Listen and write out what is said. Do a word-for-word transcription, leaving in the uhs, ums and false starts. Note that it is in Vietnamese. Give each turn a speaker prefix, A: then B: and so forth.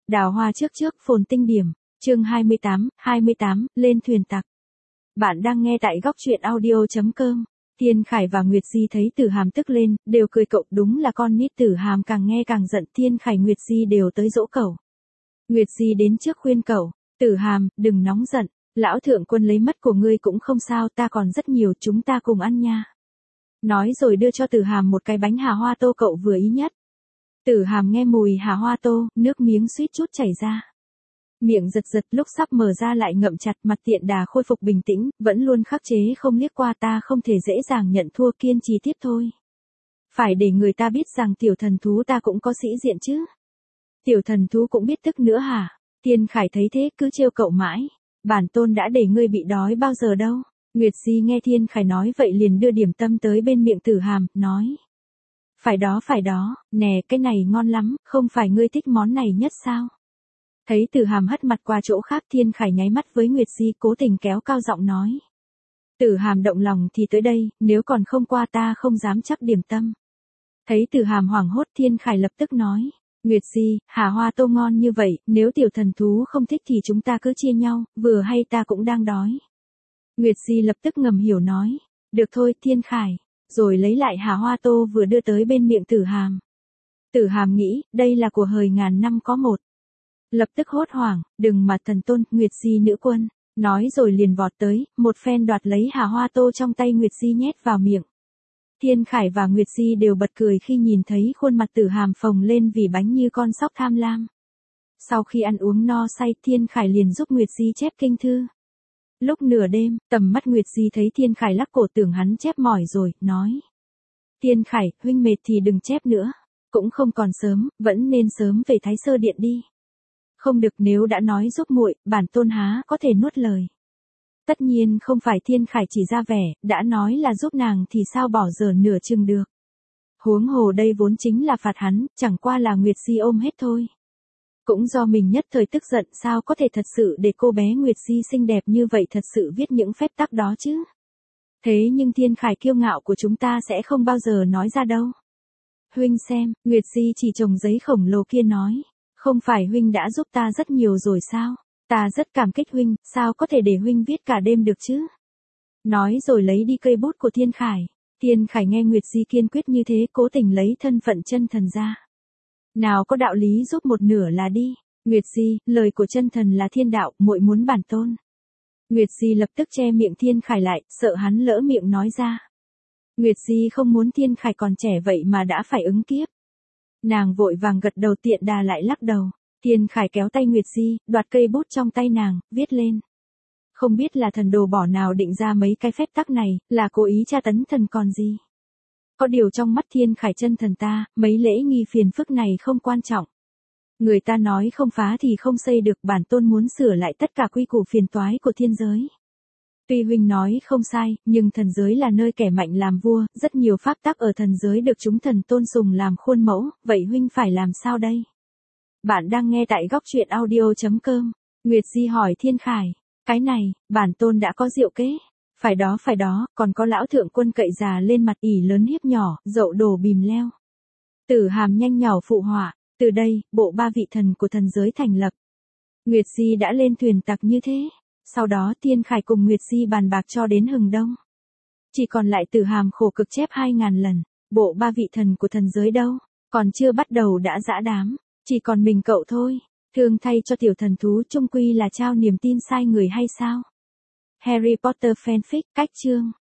A: Đào hoa trước trước phồn tinh điểm, chương hai mươi tám, hai mươi tám, lên thuyền tặc. Bạn đang nghe tại góc truyện audio chấm com. Thiên Khải và Nguyệt Di thấy Tử Hàm tức lên, đều cười cậu, đúng là con nít. Tử Hàm càng nghe càng giận, Thiên Khải Nguyệt Di đều tới dỗ cậu. Nguyệt Di đến trước khuyên cậu, Tử Hàm, đừng nóng giận, lão thượng quân lấy mất của ngươi cũng không sao, ta còn rất nhiều, chúng ta cùng ăn nha. Nói rồi đưa cho Tử Hàm một cái bánh hà hoa tô cậu vừa ý nhất. Tử Hàm nghe mùi hà hoa tô, nước miếng suýt chút chảy ra. Miệng giật giật, lúc sắp mở ra lại ngậm chặt, mặt tiện đà khôi phục bình tĩnh, vẫn luôn khắc chế không liếc qua. Ta không thể dễ dàng nhận thua, kiên trì tiếp thôi. Phải để người ta biết rằng tiểu thần thú ta cũng có sĩ diện chứ. Tiểu thần thú cũng biết tức nữa hả? Thiên Khải thấy thế cứ trêu cậu mãi. Bản tôn đã để ngươi bị đói bao giờ đâu. Nguyệt Di nghe Thiên Khải nói vậy liền đưa điểm tâm tới bên miệng Tử Hàm, nói. Phải đó phải đó, nè cái này ngon lắm, không phải ngươi thích món này nhất sao? Thấy Tử Hàm hất mặt qua chỗ khác, Thiên Khải nháy mắt với Nguyệt Di, cố tình kéo cao giọng nói. Tử Hàm động lòng thì tới đây, nếu còn không qua ta không dám chắc điểm tâm. Thấy Tử Hàm hoảng hốt, Thiên Khải lập tức nói. Nguyệt Di, hà hoa tô ngon như vậy, nếu tiểu thần thú không thích thì chúng ta cứ chia nhau, vừa hay ta cũng đang đói. Nguyệt Di lập tức ngầm hiểu nói. Được thôi Thiên Khải. Rồi lấy lại hà hoa tô vừa đưa tới bên miệng Tử Hàm. Tử Hàm nghĩ, đây là của hời ngàn năm có một. Lập tức hốt hoảng, đừng mà thần tôn, Nguyệt Di nữ quân. Nói rồi liền vọt tới, một phen đoạt lấy hà hoa tô trong tay Nguyệt Di nhét vào miệng. Thiên Khải và Nguyệt Di đều bật cười khi nhìn thấy khuôn mặt Tử Hàm phồng lên vì bánh như con sóc tham lam. Sau khi ăn uống no say, Thiên Khải liền giúp Nguyệt Di chép kinh thư. Lúc nửa đêm, tầm mắt Nguyệt Di thấy Thiên Khải lắc cổ, tưởng hắn chép mỏi rồi, nói. Thiên Khải, huynh mệt thì đừng chép nữa. Cũng không còn sớm, vẫn nên sớm về Thái Sơ Điện đi. Không được, nếu đã nói giúp muội, bản tôn há có thể nuốt lời. Tất nhiên không phải. Thiên Khải chỉ ra vẻ, đã nói là giúp nàng thì sao bỏ dở nửa chừng được. Huống hồ đây vốn chính là phạt hắn, chẳng qua là Nguyệt Di ôm hết thôi. Cũng do mình nhất thời tức giận, sao có thể thật sự để cô bé Nguyệt Di xinh đẹp như vậy thật sự viết những phép tắc đó chứ. Thế nhưng Thiên Khải kiêu ngạo của chúng ta sẽ không bao giờ nói ra đâu. Huynh xem, Nguyệt Di chỉ chồng giấy khổng lồ kia nói. Không phải huynh đã giúp ta rất nhiều rồi sao? Ta rất cảm kích huynh, sao có thể để huynh viết cả đêm được chứ? Nói rồi lấy đi cây bút của Thiên Khải. Thiên Khải nghe Nguyệt Di kiên quyết như thế, cố tình lấy thân phận chân thần ra. Nào có đạo lý giúp một nửa là đi. Nguyệt Di, lời của chân thần là thiên đạo, muội muốn bản tôn. Nguyệt Di lập tức che miệng Thiên Khải lại, sợ hắn lỡ miệng nói ra. Nguyệt Di không muốn Thiên Khải còn trẻ vậy mà đã phải ứng kiếp. Nàng vội vàng gật đầu, tiện đà lại lắc đầu. Thiên Khải kéo tay Nguyệt Di, đoạt cây bút trong tay nàng, viết lên. Không biết là thần đồ bỏ nào định ra mấy cái phép tắc này, là cố ý tra tấn thần còn gì. Có điều trong mắt Thiên Khải chân thần ta, mấy lễ nghi phiền phức này không quan trọng. Người ta nói không phá thì không xây được, bản tôn muốn sửa lại tất cả quy củ phiền toái của thiên giới. Tuy huynh nói không sai, nhưng thần giới là nơi kẻ mạnh làm vua, rất nhiều pháp tắc ở thần giới được chúng thần tôn sùng làm khuôn mẫu, vậy huynh phải làm sao đây? Bạn đang nghe tại góc truyện audio chấm com. Nguyệt Di hỏi Thiên Khải, cái này, bản tôn đã có diệu kế. Phải đó phải đó, còn có lão thượng quân cậy già lên mặt, ỉ lớn hiếp nhỏ, dậu đổ bìm leo. Tử Hàm nhanh nhỏ phụ họa, từ đây, bộ ba vị thần của thần giới thành lập. Nguyệt Di đã lên thuyền tặc như thế. Sau đó Thiên Khải cùng Nguyệt Di bàn bạc cho đến hừng đông. Chỉ còn lại Tử Hàm khổ cực chép hai ngàn lần, bộ ba vị thần của thần giới đâu, còn chưa bắt đầu đã dã đám, chỉ còn mình cậu thôi. Thương thay cho tiểu thần thú, chung quy là trao niềm tin sai người hay sao? Harry Potter fanfic, cách chương.